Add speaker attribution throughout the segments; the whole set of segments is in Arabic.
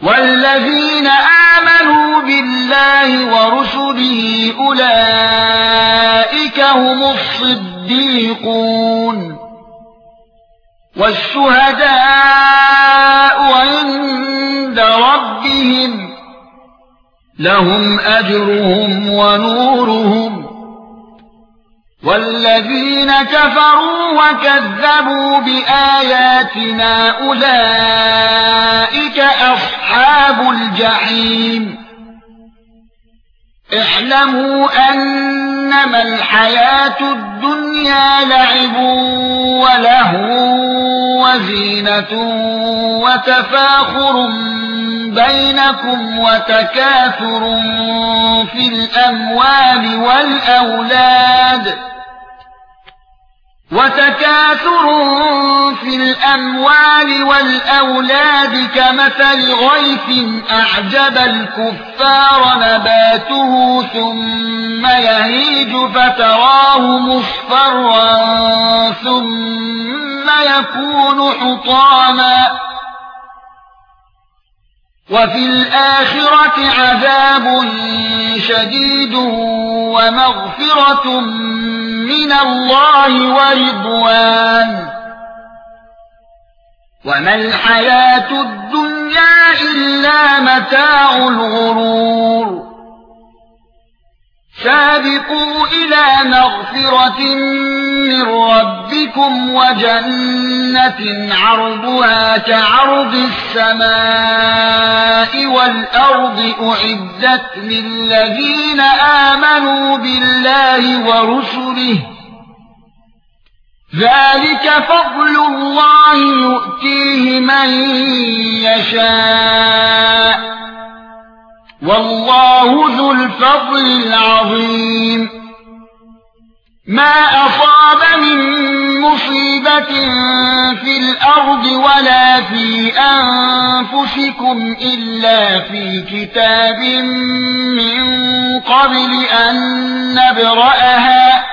Speaker 1: والذين آمنوا بالله ورسله أولئك هم الصديقون والشهداء عند ربهم لهم أجرهم ونورهم والذين كفروا وكذبوا بآياتنا أولئك أصحاب الجحيم اعلموا أنما الحياة الدنيا لعب ولهو وزينة وتفاخر بينكم وتكاثر في الأموال والأولاد كمثل غيث أعجب الكفار نباته ثم يهيج فتراه مصفرا ثم يكون حطاما وفي الآخرة عذاب شديد ومغفرة من الله ورضوان وما الحياة الدنيا إلا متاع الغرور سابقوا إلى مغفرة من ربكم وجنة عرضها كعرض السماء والأرض أعدت للذين آمنوا بالله ورسله ذلك فضل الله يؤتيه من يشاء والله ذو الفضل العظيم ما أصاب من مصيبة في الأرض ولا في أنفسكم إلا في كتاب من قبل أن نبرأها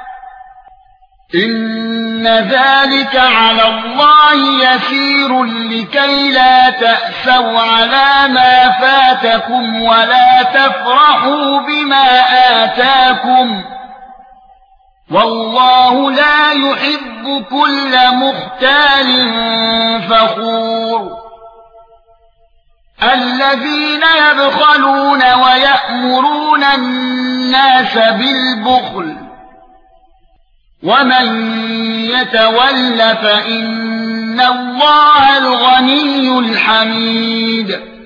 Speaker 1: إن ذلك على الله يسير لكي لا تأسوا على ما فاتكم ولا تفرحوا بما آتاكم والله لا يحب كل مختال فخور الذين يبخلون ويأمرون الناس بالبخل ومن يتول فإن الله الغني الحميد